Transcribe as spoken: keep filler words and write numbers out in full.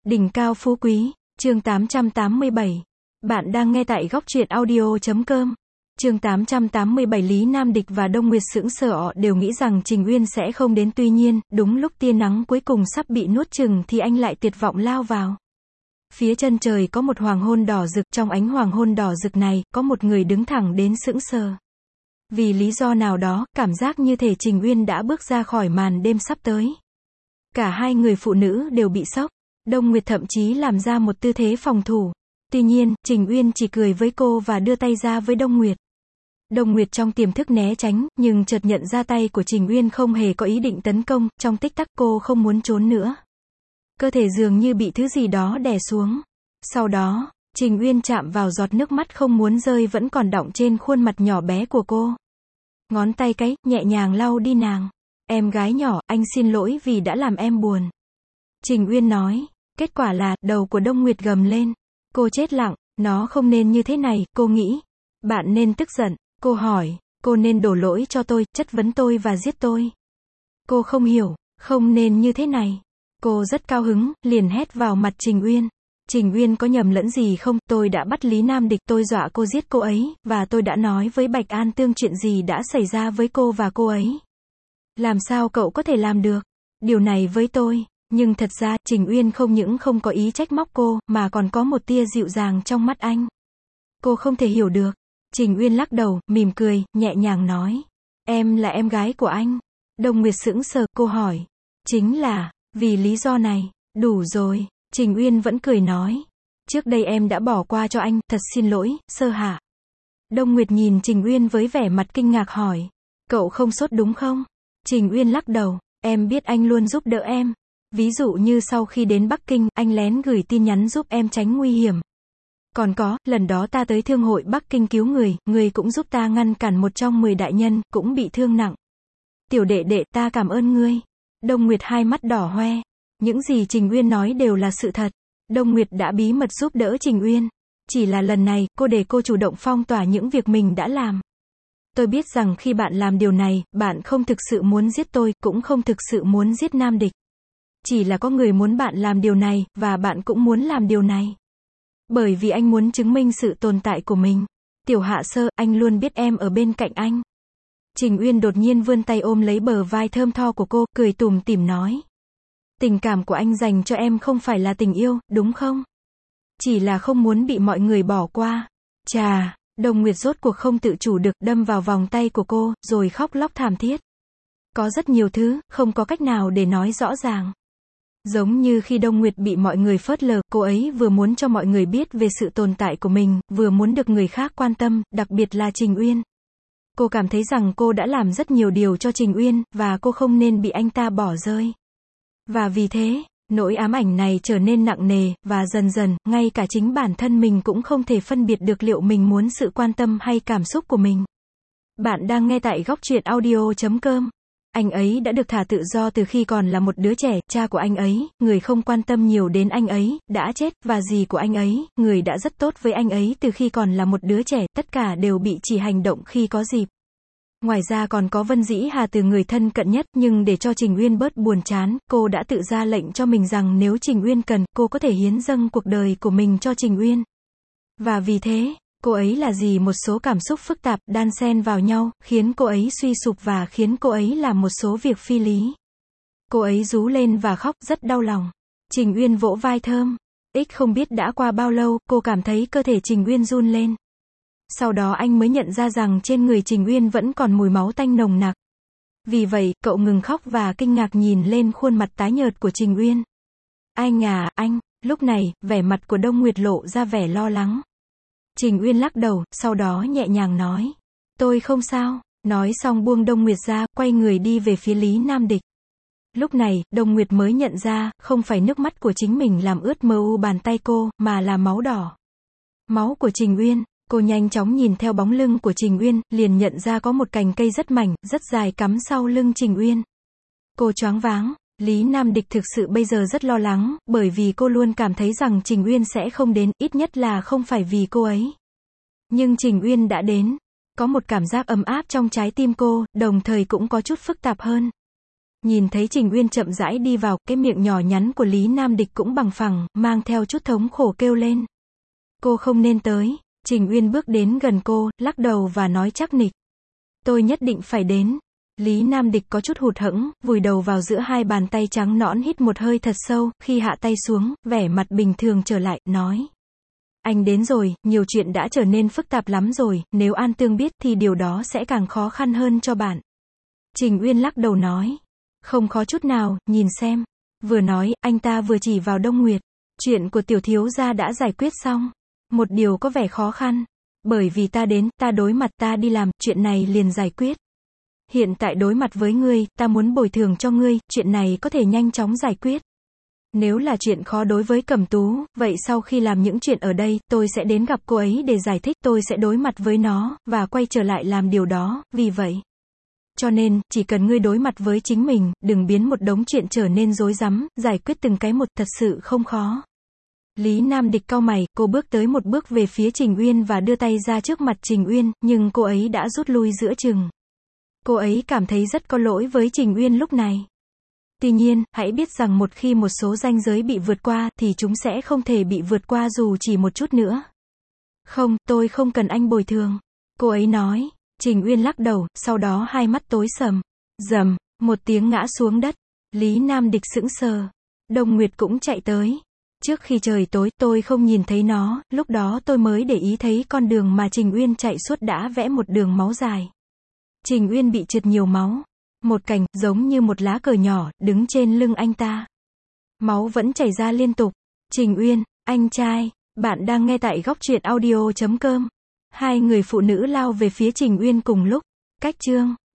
Đỉnh cao phú quý, chương tám trăm tám mươi bảy. Bạn đang nghe tại góc truyện audio chấm com. Chương tám trăm tám mươi bảy. Lý Nam Địch và Đông Nguyệt sững sờ, họ đều nghĩ rằng Trình Uyên sẽ không đến, tuy nhiên, đúng lúc tia nắng cuối cùng sắp bị nuốt chửng thì anh lại tuyệt vọng lao vào. Phía chân trời có một hoàng hôn đỏ rực, trong ánh hoàng hôn đỏ rực này, có một người đứng thẳng đến sững sờ. Vì lý do nào đó, cảm giác như thể Trình Uyên đã bước ra khỏi màn đêm sắp tới. Cả hai người phụ nữ đều bị sốc. Đông Nguyệt thậm chí làm ra một tư thế phòng thủ. Tuy nhiên, Trình Uyên chỉ cười với cô và đưa tay ra với Đông Nguyệt. Đông Nguyệt trong tiềm thức né tránh, nhưng chợt nhận ra tay của Trình Uyên không hề có ý định tấn công, trong tích tắc cô không muốn trốn nữa. Cơ thể dường như bị thứ gì đó đè xuống. Sau đó, Trình Uyên chạm vào giọt nước mắt không muốn rơi vẫn còn đọng trên khuôn mặt nhỏ bé của cô. Ngón tay cái, nhẹ nhàng lau đi nàng. Em gái nhỏ, anh xin lỗi vì đã làm em buồn. Trình Uyên nói. Kết quả là, đầu của Đông Nguyệt gầm lên. Cô chết lặng, nó không nên như thế này, cô nghĩ. Bạn nên tức giận. Cô hỏi, cô nên đổ lỗi cho tôi, chất vấn tôi và giết tôi. Cô không hiểu, không nên như thế này. Cô rất cao hứng, liền hét vào mặt Trình Uyên. Trình Uyên có nhầm lẫn gì không, tôi đã bắt Lý Nam Địch, tôi dọa cô giết cô ấy, và tôi đã nói với Bạch An Tương chuyện gì đã xảy ra với cô và cô ấy. Làm sao cậu có thể làm được điều này với tôi? Nhưng thật ra, Trình Uyên không những không có ý trách móc cô, mà còn có một tia dịu dàng trong mắt anh. Cô không thể hiểu được. Trình Uyên lắc đầu, mỉm cười, nhẹ nhàng nói. Em là em gái của anh. Đông Nguyệt sững sờ, cô hỏi. Chính là, vì lý do này. Đủ rồi. Trình Uyên vẫn cười nói. Trước đây em đã bỏ qua cho anh, thật xin lỗi, Sơ Hạ. Đông Nguyệt nhìn Trình Uyên với vẻ mặt kinh ngạc hỏi. Cậu không sốt đúng không? Trình Uyên lắc đầu. Em biết anh luôn giúp đỡ em. Ví dụ như sau khi đến Bắc Kinh, anh lén gửi tin nhắn giúp em tránh nguy hiểm. Còn có, lần đó ta tới Thương hội Bắc Kinh cứu người, người cũng giúp ta ngăn cản một trong mười đại nhân, cũng bị thương nặng. Tiểu đệ đệ, ta cảm ơn ngươi. Đông Nguyệt hai mắt đỏ hoe. Những gì Trình Uyên nói đều là sự thật. Đông Nguyệt đã bí mật giúp đỡ Trình Uyên. Chỉ là lần này, cô để cô chủ động phong tỏa những việc mình đã làm. Tôi biết rằng khi bạn làm điều này, bạn không thực sự muốn giết tôi, cũng không thực sự muốn giết Nam Địch. Chỉ là có người muốn bạn làm điều này, và bạn cũng muốn làm điều này. Bởi vì anh muốn chứng minh sự tồn tại của mình. Tiểu Hạ Sơ, anh luôn biết em ở bên cạnh anh. Trình Uyên đột nhiên vươn tay ôm lấy bờ vai thơm tho của cô, cười tủm tỉm nói. Tình cảm của anh dành cho em không phải là tình yêu, đúng không? Chỉ là không muốn bị mọi người bỏ qua. Chà, Đông Nguyệt rốt cuộc không tự chủ được, đâm vào vòng tay của cô, rồi khóc lóc thảm thiết. Có rất nhiều thứ, không có cách nào để nói rõ ràng. Giống như khi Đông Nguyệt bị mọi người phớt lờ, cô ấy vừa muốn cho mọi người biết về sự tồn tại của mình, vừa muốn được người khác quan tâm, đặc biệt là Trình Uyên. Cô cảm thấy rằng cô đã làm rất nhiều điều cho Trình Uyên, và cô không nên bị anh ta bỏ rơi. Và vì thế, nỗi ám ảnh này trở nên nặng nề, và dần dần, ngay cả chính bản thân mình cũng không thể phân biệt được liệu mình muốn sự quan tâm hay cảm xúc của mình. Bạn đang nghe tại góc truyện audio chấm com. Anh ấy đã được thả tự do từ khi còn là một đứa trẻ, cha của anh ấy, người không quan tâm nhiều đến anh ấy, đã chết, và dì của anh ấy, người đã rất tốt với anh ấy từ khi còn là một đứa trẻ, tất cả đều bị chỉ hành động khi có dịp. Ngoài ra còn có Vân Dĩ Hà từ người thân cận nhất, nhưng để cho Trình Uyên bớt buồn chán, cô đã tự ra lệnh cho mình rằng nếu Trình Uyên cần, cô có thể hiến dâng cuộc đời của mình cho Trình Uyên. Và vì thế, cô ấy là gì một số cảm xúc phức tạp, đan xen vào nhau, khiến cô ấy suy sụp và khiến cô ấy làm một số việc phi lý. Cô ấy rú lên và khóc, rất đau lòng. Trình Uyên vỗ vai thơm. Ích không biết đã qua bao lâu, cô cảm thấy cơ thể Trình Uyên run lên. Sau đó anh mới nhận ra rằng trên người Trình Uyên vẫn còn mùi máu tanh nồng nặc. Vì vậy, cậu ngừng khóc và kinh ngạc nhìn lên khuôn mặt tái nhợt của Trình Uyên. Anh à, anh. Lúc này, vẻ mặt của Đông Nguyệt lộ ra vẻ lo lắng. Trình Uyên lắc đầu, sau đó nhẹ nhàng nói. Tôi không sao. Nói xong buông Đông Nguyệt ra, quay người đi về phía Lý Nam Địch. Lúc này, Đông Nguyệt mới nhận ra, không phải nước mắt của chính mình làm ướt mờ u bàn tay cô, mà là máu đỏ. Máu của Trình Uyên. Cô nhanh chóng nhìn theo bóng lưng của Trình Uyên, liền nhận ra có một cành cây rất mảnh, rất dài cắm sau lưng Trình Uyên. Cô choáng váng. Lý Nam Địch thực sự bây giờ rất lo lắng, bởi vì cô luôn cảm thấy rằng Trình Uyên sẽ không đến, ít nhất là không phải vì cô ấy. Nhưng Trình Uyên đã đến. Có một cảm giác ấm áp trong trái tim cô, đồng thời cũng có chút phức tạp hơn. Nhìn thấy Trình Uyên chậm rãi đi vào, cái miệng nhỏ nhắn của Lý Nam Địch cũng bằng phẳng, mang theo chút thống khổ kêu lên. Cô không nên tới. Trình Uyên bước đến gần cô, lắc đầu và nói chắc nịch. Tôi nhất định phải đến. Lý Nam Địch có chút hụt hẫng, vùi đầu vào giữa hai bàn tay trắng nõn, hít một hơi thật sâu, khi hạ tay xuống, vẻ mặt bình thường trở lại, nói. Anh đến rồi, nhiều chuyện đã trở nên phức tạp lắm rồi, nếu An Tương biết thì điều đó sẽ càng khó khăn hơn cho bạn. Trình Uyên lắc đầu nói. Không khó chút nào, nhìn xem. Vừa nói, anh ta vừa chỉ vào Đông Nguyệt. Chuyện của tiểu thiếu gia đã giải quyết xong. Một điều có vẻ khó khăn. Bởi vì ta đến, ta đối mặt, ta đi làm, chuyện này liền giải quyết. Hiện tại đối mặt với ngươi, ta muốn bồi thường cho ngươi, chuyện này có thể nhanh chóng giải quyết. Nếu là chuyện khó đối với Cẩm Tú, vậy sau khi làm những chuyện ở đây, tôi sẽ đến gặp cô ấy để giải thích, tôi sẽ đối mặt với nó, và quay trở lại làm điều đó, vì vậy. Cho nên, chỉ cần ngươi đối mặt với chính mình, đừng biến một đống chuyện trở nên rối rắm, giải quyết từng cái một, thật sự không khó. Lý Nam Địch cau mày, cô bước tới một bước về phía Trình Uyên và đưa tay ra trước mặt Trình Uyên, nhưng cô ấy đã rút lui giữa chừng. Cô ấy cảm thấy rất có lỗi với Trình Uyên lúc này. Tuy nhiên, hãy biết rằng một khi một số ranh giới bị vượt qua, thì chúng sẽ không thể bị vượt qua dù chỉ một chút nữa. Không, tôi không cần anh bồi thường. Cô ấy nói. Trình Uyên lắc đầu, sau đó hai mắt tối sầm. Rầm, một tiếng ngã xuống đất. Lý Nam Địch sững sờ. Đông Nguyệt cũng chạy tới. Trước khi trời tối, tôi không nhìn thấy nó, lúc đó tôi mới để ý thấy con đường mà Trình Uyên chạy suốt đã vẽ một đường máu dài. Trình Uyên bị trượt nhiều máu. Một cành, giống như một lá cờ nhỏ, đứng trên lưng anh ta. Máu vẫn chảy ra liên tục. Trình Uyên, anh trai, bạn đang nghe tại góc truyện audio chấm com. Hai người phụ nữ lao về phía Trình Uyên cùng lúc. Cách chương